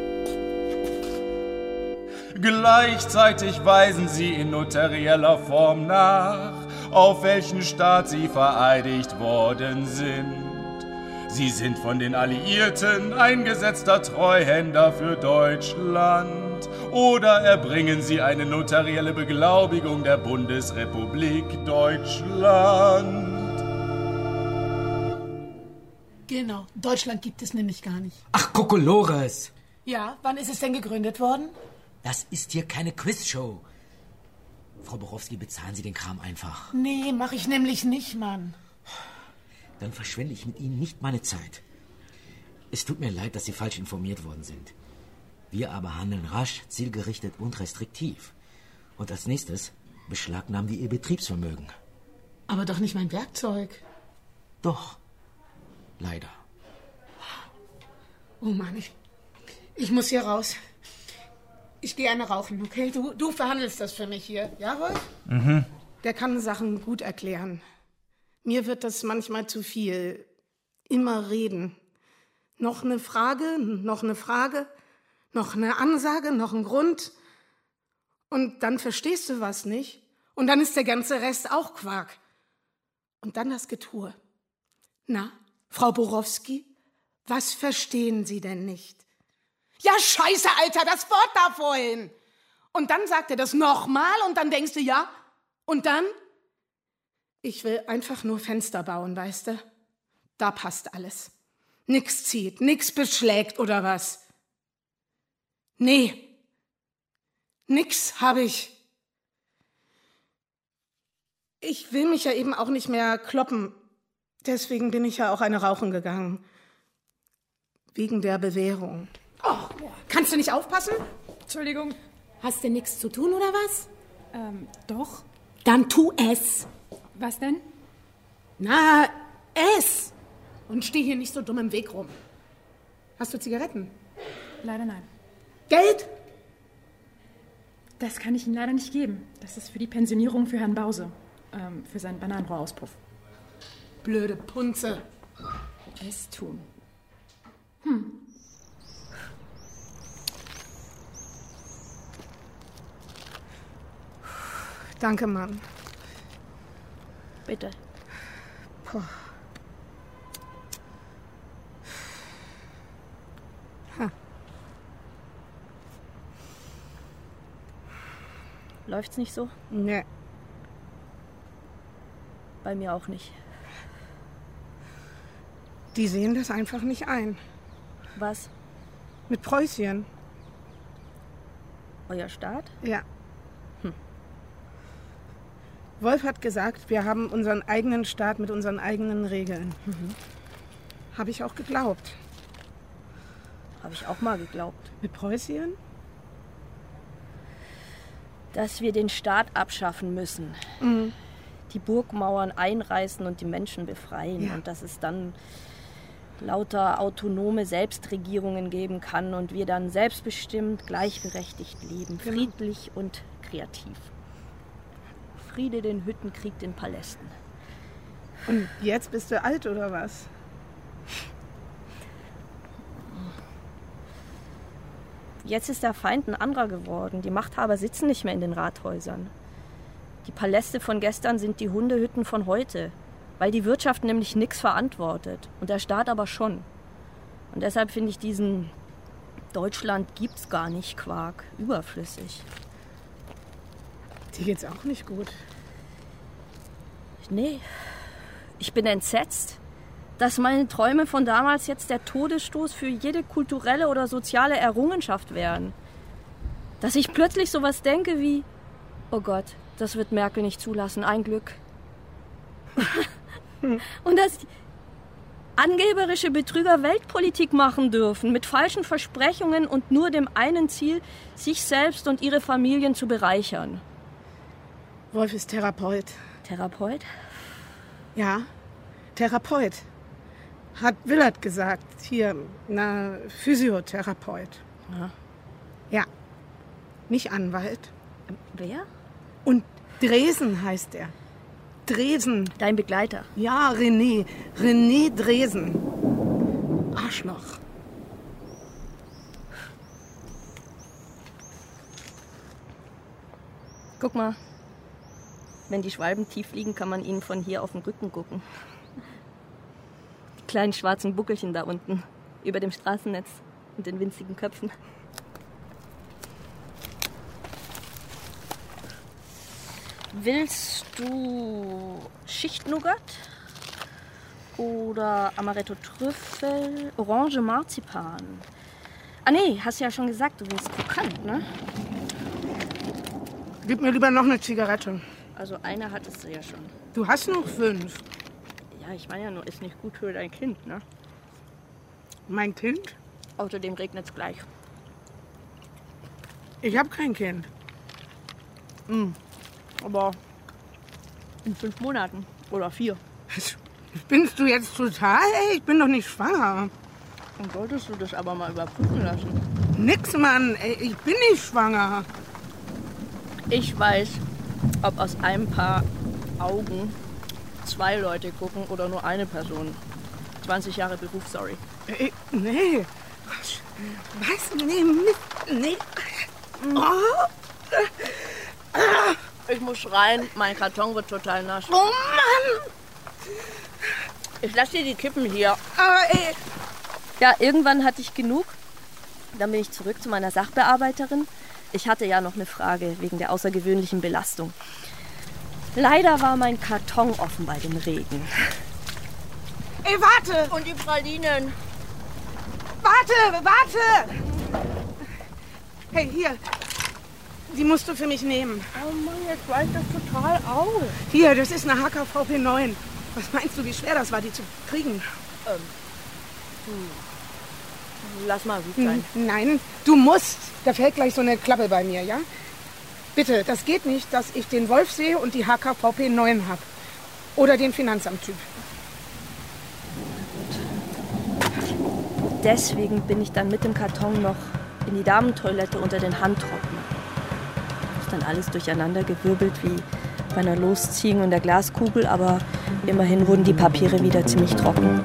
Gleichzeitig weisen Sie in notarieller Form nach, auf welchen Staat Sie vereidigt worden sind. Sie sind von den Alliierten eingesetzter Treuhänder für Deutschland. Oder erbringen Sie eine notarielle Beglaubigung der Bundesrepublik Deutschland. Genau, Deutschland gibt es nämlich gar nicht. Ach, Kokolores! Ja, wann ist es denn gegründet worden? Das ist hier keine Quizshow. Frau Borowski, bezahlen Sie den Kram einfach. Nee, mach ich nämlich nicht, Mann. Dann verschwende ich mit Ihnen nicht meine Zeit. Es tut mir leid, dass Sie falsch informiert worden sind. Wir aber handeln rasch, zielgerichtet und restriktiv. Und als nächstes beschlagnahmen wir Ihr Betriebsvermögen. Aber doch nicht mein Werkzeug. Doch. Leider. Oh Mann, ich muss hier raus. Ich gehe eine rauchen, okay? Du verhandelst das für mich hier, ja, Wolf? Mhm. Der kann Sachen gut erklären. Mir wird das manchmal zu viel. Immer reden. Noch eine Frage, noch eine Frage, noch eine Ansage, noch ein Grund. Und dann verstehst du was nicht. Und dann ist der ganze Rest auch Quark. Und dann das Getue. Na, Frau Borowski, was verstehen Sie denn nicht? Ja, scheiße, Alter, das Wort da vorhin. Und dann sagt er das nochmal und dann denkst du, ja. Und dann? Ich will einfach nur Fenster bauen, weißt du? Da passt alles. Nix zieht, nix beschlägt oder was. Nee, nix hab ich. Ich will mich ja eben auch nicht mehr kloppen. Deswegen bin ich ja auch eine rauchen gegangen. Wegen der Bewährung. Oh, kannst du nicht aufpassen? Entschuldigung. Hast du nichts zu tun oder was? Doch. Dann tu es. Was denn? Na, es. Und steh hier nicht so dumm im Weg rum. Hast du Zigaretten? Leider nein. Geld? Das kann ich Ihnen leider nicht geben. Das ist für die Pensionierung für Herrn Bause. Für seinen Bananenrohrauspuff. Blöde Punze. Es tun. Danke, Mann. Bitte. Puh. Ha. Läuft's nicht so? Nee. Bei mir auch nicht. Die sehen das einfach nicht ein. Was? Mit Preußien. Euer Staat? Ja. Wolf hat gesagt, wir haben unseren eigenen Staat mit unseren eigenen Regeln. Habe ich auch geglaubt. Habe ich auch mal geglaubt. Mit Preußien? Dass wir den Staat abschaffen müssen. Die Burgmauern einreißen und die Menschen befreien. Ja. Und dass es dann lauter autonome Selbstregierungen geben kann und wir dann selbstbestimmt, gleichberechtigt leben. Genau. Friedlich und kreativ. Friede den Hütten, Krieg den Palästen. Und jetzt bist du alt, oder was? Jetzt ist der Feind ein anderer geworden. Die Machthaber sitzen nicht mehr in den Rathäusern. Die Paläste von gestern sind die Hundehütten von heute, weil die Wirtschaft nämlich nichts verantwortet und der Staat aber schon. Und deshalb finde ich diesen Deutschland gibt's gar nicht Quark überflüssig. Dir geht's auch nicht gut. Nee, ich bin entsetzt, dass meine Träume von damals jetzt der Todesstoß für jede kulturelle oder soziale Errungenschaft wären. Dass ich plötzlich sowas denke wie, oh Gott, das wird Merkel nicht zulassen, ein Glück. Und dass angeberische Betrüger Weltpolitik machen dürfen, mit falschen Versprechungen und nur dem einen Ziel, sich selbst und ihre Familien zu bereichern. Wolf ist Therapeut. Therapeut? Ja, Therapeut. Hat Willard gesagt. Hier, Physiotherapeut. Ja. Ja. Nicht Anwalt. Wer? Und Dresen heißt er. Dresen. Dein Begleiter? Ja, René. René Dresen. Arschloch. Guck mal. Wenn die Schwalben tief fliegen, kann man ihnen von hier auf den Rücken gucken. Die kleinen schwarzen Buckelchen da unten, über dem Straßennetz und den winzigen Köpfen. Willst du Schicht-Nougat oder Amaretto-Trüffel, Orange Marzipan? Ah nee, hast du ja schon gesagt, du willst krokant, ne? Gib mir lieber noch eine Zigarette. Also eine hattest du ja schon. Du hast noch 5. Ja, ich meine ja nur, ist nicht gut für dein Kind, ne? Mein Kind? Außerdem regnet's gleich. Ich habe kein Kind. Aber in 5 Monaten oder 4. Spinnst du jetzt total? Ey, ich bin doch nicht schwanger. Dann solltest du das aber mal überprüfen lassen. Nix, Mann. Ey, ich bin nicht schwanger. Ich weiß, ob aus einem Paar Augen 2 Leute gucken oder nur eine Person. 20 Jahre Beruf, sorry. Ey, nee. Was? Nee. Oh. Ich muss rein, mein Karton wird total nass. Oh Mann! Ich lasse dir die Kippen hier. Aber ey. Ja, irgendwann hatte ich genug. Dann bin ich zurück zu meiner Sachbearbeiterin. Ich hatte ja noch eine Frage wegen der außergewöhnlichen Belastung. Leider war mein Karton offen bei dem Regen. Ey, warte! Und die Pralinen. Warte! Hey, hier. Die musst du für mich nehmen. Oh Mann, jetzt weicht das total auf. Hier, das ist eine HKVP 9. Was meinst du, wie schwer das war, die zu kriegen? Lass mal gut sein. Nein, du musst. Da fällt gleich so eine Klappe bei mir, ja? Bitte, das geht nicht, dass ich den Wolf sehe und die HKVP 9 habe. Oder den Finanzamttyp. Deswegen bin ich dann mit dem Karton noch in die Damentoilette unter den Handtrockner. Ist dann alles durcheinander gewirbelt wie bei einer Losziehung in der Glaskugel, aber immerhin wurden die Papiere wieder ziemlich trocken.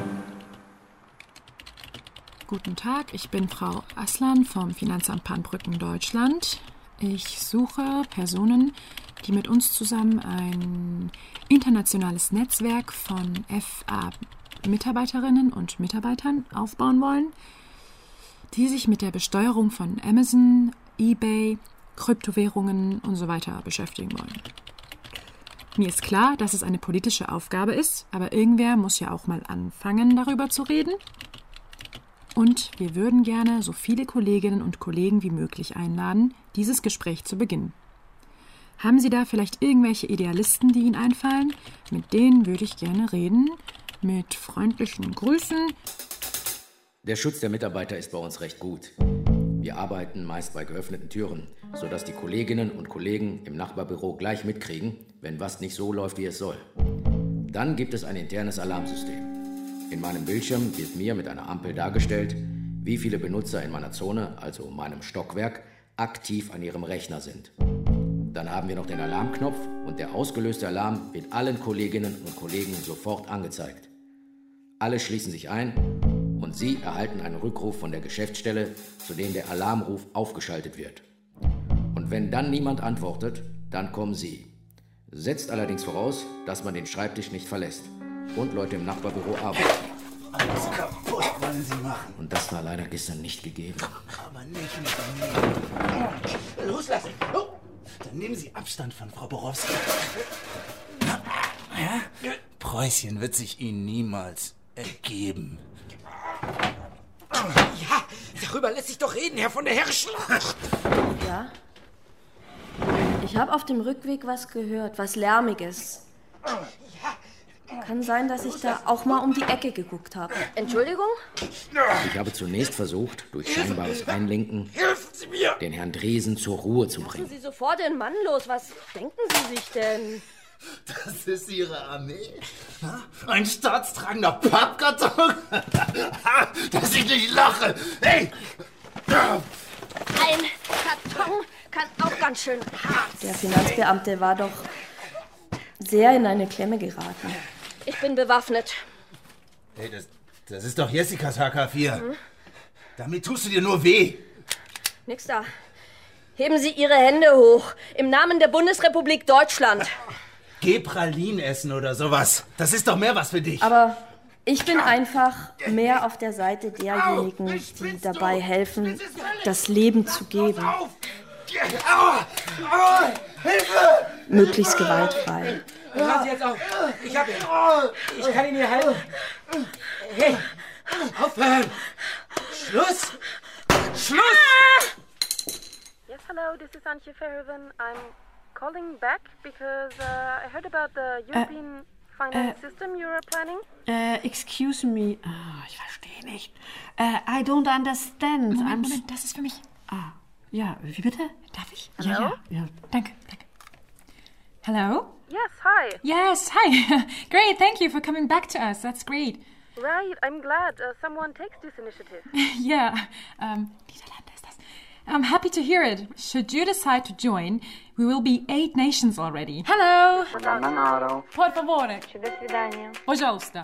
Guten Tag, ich bin Frau Aslan vom Finanzamt Panbrücken, Deutschland. Ich suche Personen, die mit uns zusammen ein internationales Netzwerk von FA-Mitarbeiterinnen und Mitarbeitern aufbauen wollen, die sich mit der Besteuerung von Amazon, eBay, Kryptowährungen und so weiter beschäftigen wollen. Mir ist klar, dass es eine politische Aufgabe ist, aber irgendwer muss ja auch mal anfangen, darüber zu reden. Und wir würden gerne so viele Kolleginnen und Kollegen wie möglich einladen, dieses Gespräch zu beginnen. Haben Sie da vielleicht irgendwelche Idealisten, die Ihnen einfallen? Mit denen würde ich gerne reden. Mit freundlichen Grüßen. Der Schutz der Mitarbeiter ist bei uns recht gut. Wir arbeiten meist bei geöffneten Türen, sodass die Kolleginnen und Kollegen im Nachbarbüro gleich mitkriegen, wenn was nicht so läuft, wie es soll. Dann gibt es ein internes Alarmsystem. In meinem Bildschirm wird mir mit einer Ampel dargestellt, wie viele Benutzer in meiner Zone, also meinem Stockwerk, aktiv an ihrem Rechner sind. Dann haben wir noch den Alarmknopf und der ausgelöste Alarm wird allen Kolleginnen und Kollegen sofort angezeigt. Alle schließen sich ein und Sie erhalten einen Rückruf von der Geschäftsstelle, zu dem der Alarmruf aufgeschaltet wird. Und wenn dann niemand antwortet, dann kommen Sie. Setzt allerdings voraus, dass man den Schreibtisch nicht verlässt und Leute im Nachbarbüro arbeiten. Alles kaputt wollen Sie machen. Und das war leider gestern nicht gegeben. Aber nicht mit mir. Loslassen. Oh. Dann nehmen Sie Abstand von Frau Borowski. Ja? Preußchen wird sich Ihnen niemals ergeben. Ja, darüber lässt sich doch reden, Herr von der Herrschel. Ja? Ich habe auf dem Rückweg was gehört, was Lärmiges. Kann sein, dass ich da auch mal um die Ecke geguckt habe. Entschuldigung? Ich habe zunächst versucht, durch scheinbares Einlenken den Herrn Dresen zur Ruhe zu bringen. Lassen Sie sofort den Mann los. Was denken Sie sich denn? Das ist Ihre Armee? Ein staatstragender Pappkarton? Dass ich nicht lache! Hey! Ein Karton kann auch ganz schön hart. Der Finanzbeamte war doch sehr in eine Klemme geraten. Ich bin bewaffnet. Hey, das ist doch Jessicas HK4. Damit tust du dir nur weh. Nix da. Heben Sie Ihre Hände hoch. Im Namen der Bundesrepublik Deutschland. Geh Pralinen essen oder sowas. Das ist doch mehr was für dich. Aber ich bin einfach mehr auf der Seite derjenigen, die dabei helfen, das Leben zu geben. Hilfe! Möglichst gewaltfrei. Hören Sie jetzt auf. Ich hab ihn. Ich kann ihn hier halten. Hey, aufhören. Schluss. Schluss! Yes, hello, this is Antje Verhoeven. I'm calling back because I heard about the European finance system you are planning. Excuse me. Ich verstehe nicht. I don't understand. Moment, das ist für mich. Ja, wie bitte? Darf ich? Ja. Danke. Hello? Yes, hi. Yes, hi. Great, thank you for coming back to us. That's great. Right, I'm glad someone takes this initiative. Yeah, Niederlande ist das. I'm happy to hear it. Should you decide to join, we will be 8 nations already. Hello! Por favore. Пожалуйста.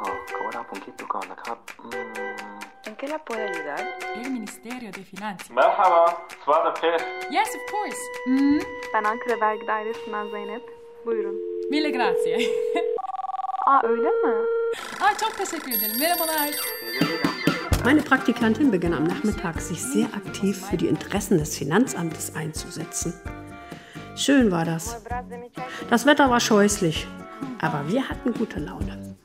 ¿En qué la puedo ayudar? El Ministerio de Finanzas. Merhaba, Svada Pes. Yes, of course. Ben Ankara Vergi Dairesi'nden Zeynep. Buyurun. Mille grazie. Öyle mi? Çok teşekkür ederim. Merhabalar. Meine Praktikantin begann am Nachmittag, sich sehr aktiv für die Interessen des Finanzamtes einzusetzen. Schön war das. Das Wetter war scheußlich, aber wir hatten gute Laune.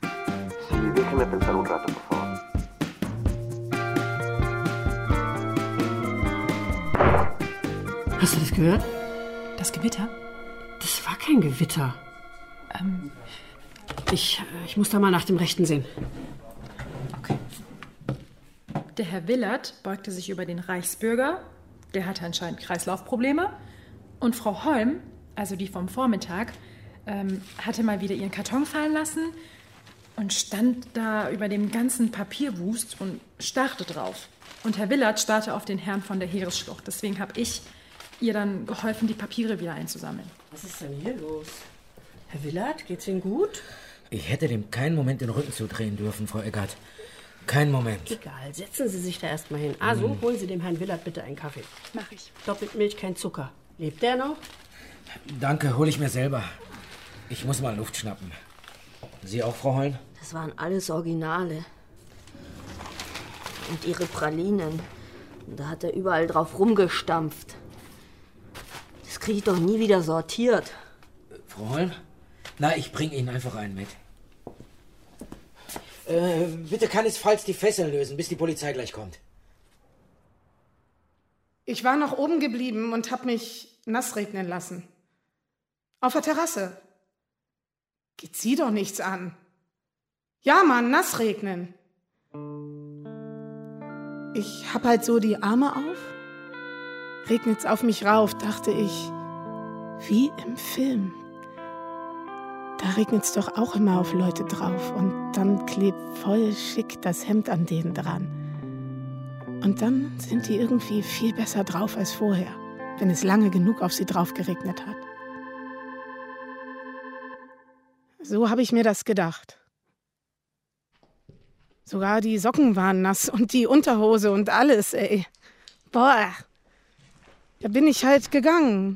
Hast du das gehört? Das Gewitter? Das war kein Gewitter. Ich muss da mal nach dem Rechten sehen. Okay. Der Herr Willert beugte sich über den Reichsbürger. Der hatte anscheinend Kreislaufprobleme. Und Frau Holm, also die vom Vormittag, hatte mal wieder ihren Karton fallen lassen und stand da über dem ganzen Papierwust und starrte drauf. Und Herr Willert starrte auf den Herrn von der Heeresschlucht. Deswegen habe ich ihr dann geholfen, die Papiere wieder einzusammeln. Was ist denn hier los? Herr Willert, geht's Ihnen gut? Ich hätte dem keinen Moment den Rücken zudrehen dürfen, Frau Eggert. Kein Moment. Egal, setzen Sie sich da erstmal hin. Also, holen Sie dem Herrn Willert bitte einen Kaffee. Mach ich. Doppelt Milch, kein Zucker. Lebt der noch? Danke, hole ich mir selber. Ich muss mal Luft schnappen. Sie auch, Frau Holm? Das waren alles Originale. Und Ihre Pralinen. Und da hat er überall drauf rumgestampft. Das kriege ich doch nie wieder sortiert. Frau Holm? Na, ich bring Ihnen einfach einen mit. Bitte keinesfalls die Fesseln lösen, bis die Polizei gleich kommt. Ich war noch oben geblieben und hab mich nass regnen lassen. Auf der Terrasse. Geht Sie doch nichts an. Ja, Mann, nass regnen. Ich hab halt so die Arme auf. Regnet's auf mich rauf, dachte ich. Wie im Film. Da regnet's doch auch immer auf Leute drauf. Und dann klebt voll schick das Hemd an denen dran. Und dann sind die irgendwie viel besser drauf als vorher, wenn es lange genug auf sie drauf geregnet hat. So habe ich mir das gedacht. Sogar die Socken waren nass und die Unterhose und alles, ey. Boah. Da bin ich halt gegangen.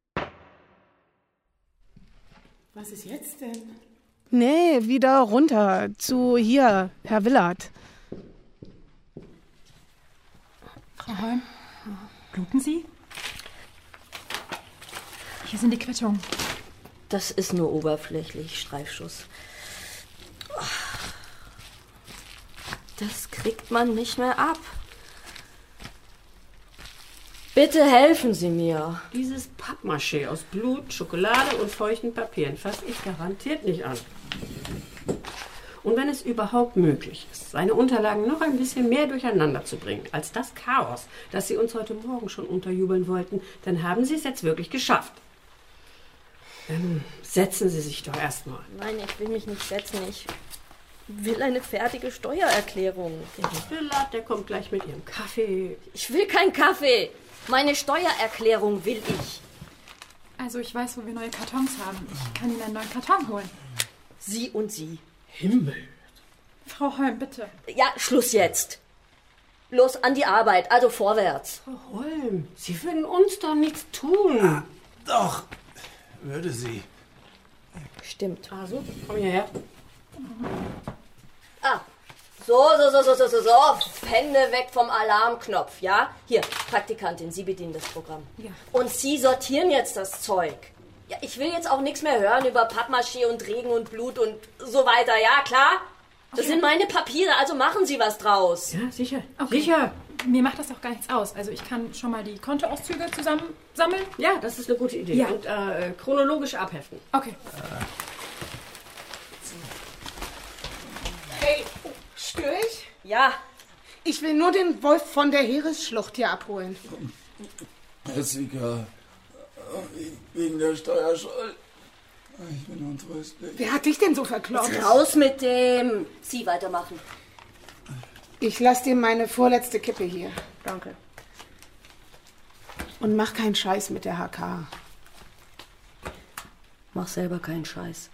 Was ist jetzt denn? Nee, wieder runter zu hier, Herr Willard. Frau Holm, bluten Sie? Hier sind die Quittungen. Das ist nur oberflächlich, Streifschuss. Das kriegt man nicht mehr ab. Bitte helfen Sie mir. Dieses Pappmaché aus Blut, Schokolade und feuchten Papieren fasse ich garantiert nicht an. Und wenn es überhaupt möglich ist, seine Unterlagen noch ein bisschen mehr durcheinander zu bringen, als das Chaos, das Sie uns heute Morgen schon unterjubeln wollten, dann haben Sie es jetzt wirklich geschafft. Setzen Sie sich doch erstmal. Nein, ich will mich nicht setzen. Ich will eine fertige Steuererklärung. Der Willard, der kommt gleich mit Ihrem Kaffee. Ich will keinen Kaffee. Meine Steuererklärung will ich. Also ich weiß, wo wir neue Kartons haben. Ich kann Ihnen einen neuen Karton holen. Sie und Sie. Himmel. Frau Holm, bitte. Ja, Schluss jetzt. Los an die Arbeit, also vorwärts. Frau Holm, Sie würden uns doch nichts tun. Doch, würde sie. Stimmt. Also, komm hierher. So. Hände weg vom Alarmknopf, ja? Hier, Praktikantin, Sie bedienen das Programm. Ja. Und Sie sortieren jetzt das Zeug. Ja, ich will jetzt auch nichts mehr hören über Pappmaché und Regen und Blut und so weiter, ja, klar? Das sind meine Papiere, also machen Sie was draus. Ja, sicher. Okay. Sicher. Mir macht das auch gar nichts aus. Also ich kann schon mal die Kontoauszüge zusammensammeln. Ja, das ist eine gute Idee. Ja. Und chronologisch abheften. Okay. Hey, störe ich? Ja. Ich will nur den Wolf von der Heeresschlucht hier abholen. Jessica, wegen der Steuerschuld. Ich bin untröstlich. Wer hat dich denn so verkloppt? Jetzt raus mit dem. Sie weitermachen. Ich lass dir meine vorletzte Kippe hier. Danke. Und mach keinen Scheiß mit der HK. Mach selber keinen Scheiß.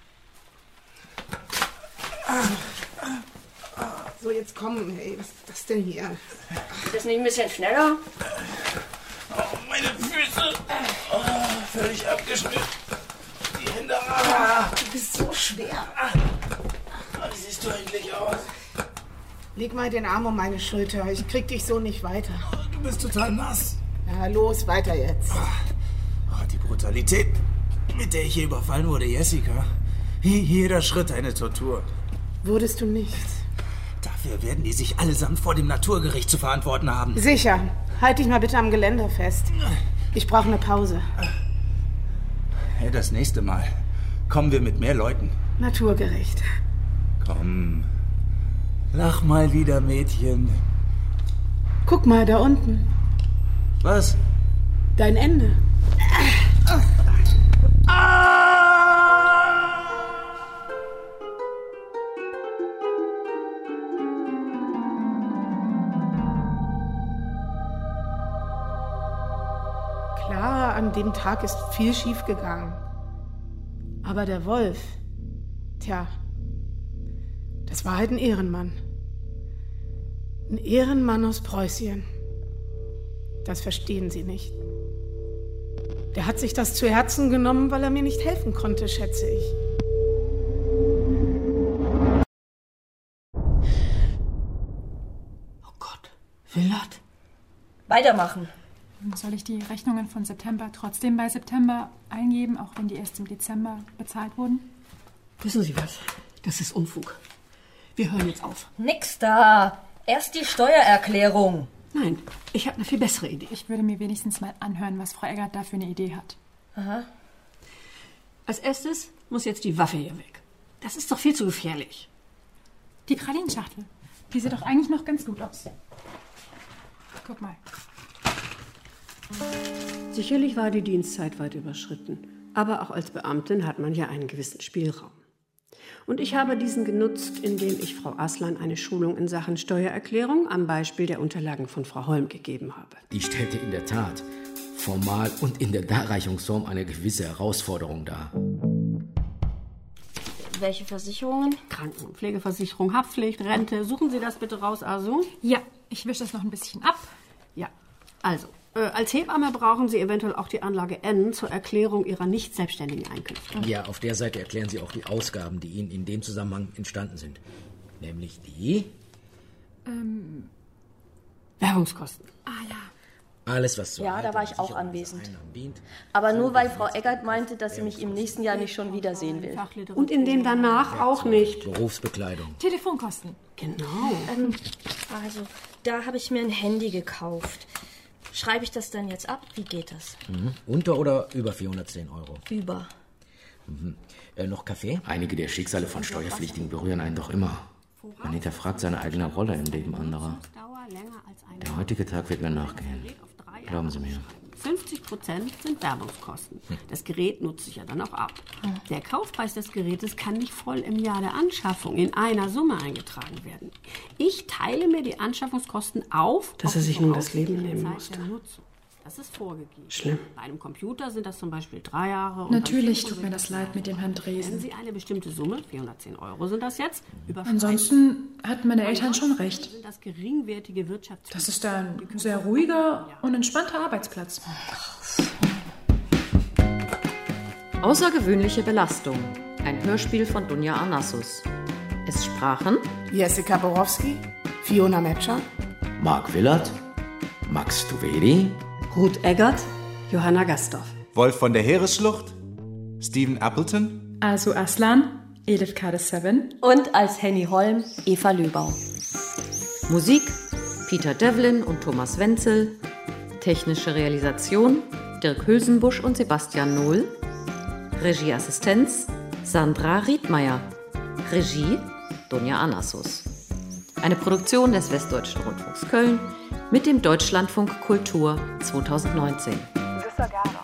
So, jetzt komm, hey, was ist das denn hier? Ist das nicht ein bisschen schneller? Oh, meine Füße. Oh, völlig abgeschnitten. Die Hände. Du bist so schwer. Wie siehst du eigentlich aus? Leg mal den Arm um meine Schulter. Ich krieg dich so nicht weiter. Du bist total nass. Na los, weiter jetzt. Oh, die Brutalität, mit der ich hier überfallen wurde, Jessica. Jeder Schritt eine Tortur. Wurdest du nicht? Dafür werden die sich allesamt vor dem Naturgericht zu verantworten haben. Sicher. Halt dich mal bitte am Geländer fest. Ich brauche eine Pause. Hey, das nächste Mal kommen wir mit mehr Leuten. Naturgericht. Komm. Lach mal wieder, Mädchen. Guck mal, da unten. Was? Dein Ende. Klar, an dem Tag ist viel schief gegangen. Aber der Wolf, tja, das war halt ein Ehrenmann. Ein Ehrenmann aus Preußien. Das verstehen Sie nicht. Der hat sich das zu Herzen genommen, weil er mir nicht helfen konnte, schätze ich. Oh Gott, Willard. Weitermachen. Soll ich die Rechnungen von September trotzdem bei September eingeben, auch wenn die erst im Dezember bezahlt wurden? Wissen Sie was? Das ist Unfug. Wir hören jetzt auf. Nix da. Erst die Steuererklärung. Nein, ich habe eine viel bessere Idee. Ich würde mir wenigstens mal anhören, was Frau Eggert da für eine Idee hat. Aha. Als erstes muss jetzt die Waffe hier weg. Das ist doch viel zu gefährlich. Die Pralinschachtel. Die sieht doch eigentlich noch ganz gut aus. Guck mal. Sicherlich war die Dienstzeit weit überschritten. Aber auch als Beamtin hat man ja einen gewissen Spielraum. Und ich habe diesen genutzt, indem ich Frau Aslan eine Schulung in Sachen Steuererklärung am Beispiel der Unterlagen von Frau Holm gegeben habe. Die stellte in der Tat formal und in der Darreichungsform eine gewisse Herausforderung dar. Welche Versicherungen? Kranken- und Pflegeversicherung, Haftpflicht, Rente. Suchen Sie das bitte raus, Asu? Ja, ich wische das noch ein bisschen ab. Ja, also, als Hebamme brauchen Sie eventuell auch die Anlage N zur Erklärung Ihrer nicht selbstständigen Einkünfte. Ja, auf der Seite erklären Sie auch die Ausgaben, die Ihnen in dem Zusammenhang entstanden sind. Nämlich die... Werbungskosten. Ah ja. Alles, was so. Ja, da war ich auch anwesend. Aber nur, weil Frau Eggert meinte, dass sie mich im nächsten Jahr nicht schon wiedersehen will. Und in dem danach auch nicht. Berufsbekleidung. Telefonkosten. Genau. Also, da habe ich mir ein Handy gekauft. Schreibe ich das dann jetzt ab? Wie geht das? Unter oder über 410 Euro? Über. Noch Kaffee? Einige der Schicksale von Steuerpflichtigen berühren einen doch immer. Man hinterfragt seine eigene Rolle im Leben anderer. Der heutige Tag wird mir nachgehen. Glauben Sie mir. 50% sind Werbungskosten. Das Gerät nutze ich ja dann auch ab. Der Kaufpreis des Gerätes kann nicht voll im Jahr der Anschaffung in einer Summe eingetragen werden. Ich teile mir die Anschaffungskosten auf, dass er sich nun das Leben nehmen muss. Das ist vorgegeben. Schlimm. Bei einem Computer sind das zum Beispiel 3 Jahre. Natürlich tut mir das leid mit dem Handresen. Wenn Sie eine bestimmte Summe, 410 Euro sind das jetzt, Ansonsten hatten meine Eltern schon recht. Sind das geringwertige Wirtschafts... Das ist ein sehr ruhiger und entspannter Arbeitsplatz. Außergewöhnliche Belastung. Ein Hörspiel von Dunja Arnassus. Es sprachen Jessica Borowski, Fiona Metscher, Marc Willert, Max Tuveri, Ruth Eggert, Johanna Gastorf, Wolf von der Heeresschlucht, Stephen Appleton, Asu Aslan, Elif Kade-7 und als Henny Holm Eva Löbau. Musik Peter Devlin und Thomas Wenzel. Technische Realisation Dirk Hülsenbusch und Sebastian Nohl. Regieassistenz Sandra Riedmeier. Regie Dunja Arnassus. Eine Produktion des Westdeutschen Rundfunks Köln mit dem Deutschlandfunk Kultur 2019. Desagrado.